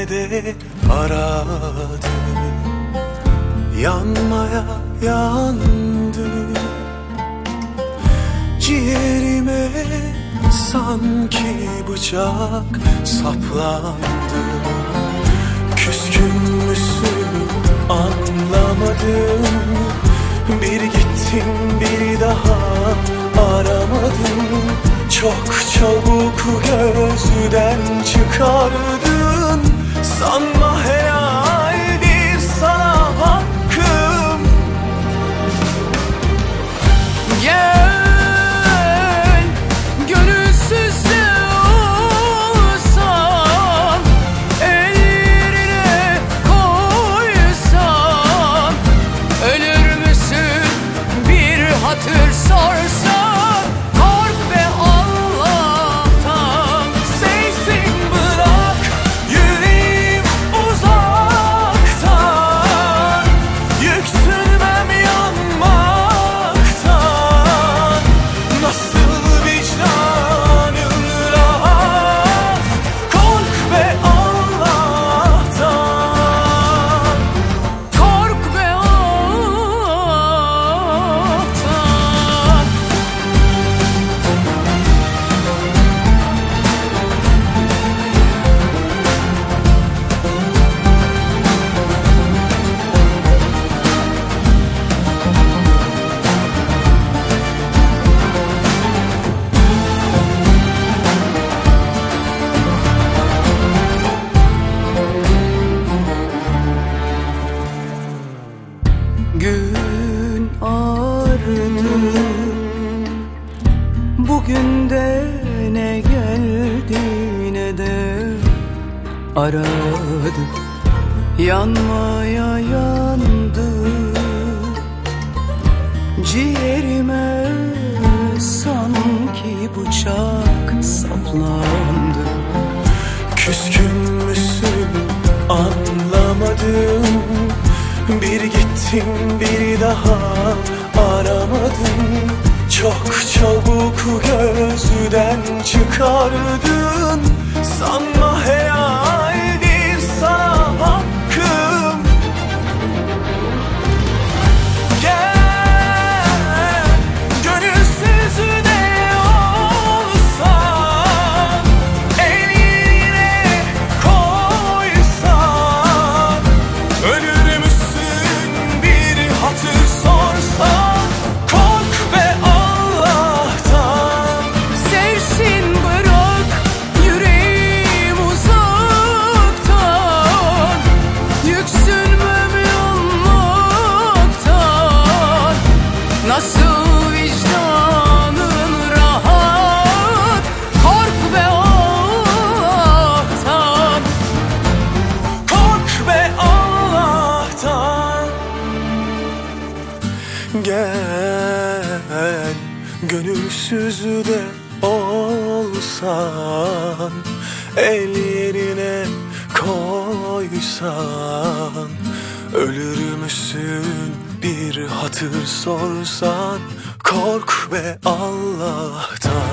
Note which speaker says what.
Speaker 1: yine de aradı. Yanmaya yandı, ciğerime sanki bıçak saplandı. Küskün müsün anlamadım, bir gittin bir daha aramadım. Çok çabuk gözden çıkardın, sanma helaldir sana hakkım.
Speaker 2: Gel, gönülsüz de olsam, ellerine koysam, ölür müsün bir hatır sorsan? Gün ağrıdı, bugün de ne geldi ne de aradı. Yanmaya yandı, ciğerime sanki bıçak saplandı.
Speaker 1: Küskün müsün anlamadım, bir gittin bir daha aramadım. Çok çabuk gözden çıkardın, sanma helaldir sana hakkım. Gel, gönülsüz de olsan, eline koysan, ölür müsün bir hatır sorsan? Kork be Allah'tan,
Speaker 2: Sevsin bırak yüreğim uzaktan, yüksünmem yanmaktan. Nasıl vicdanın rahat, kork be Allah'tan.
Speaker 1: kork be Allah'tan. Gel, gönülsüz de olsan, el yerine koysan, ölür müsün bir hatır sorsan? Kork be Allah'tan.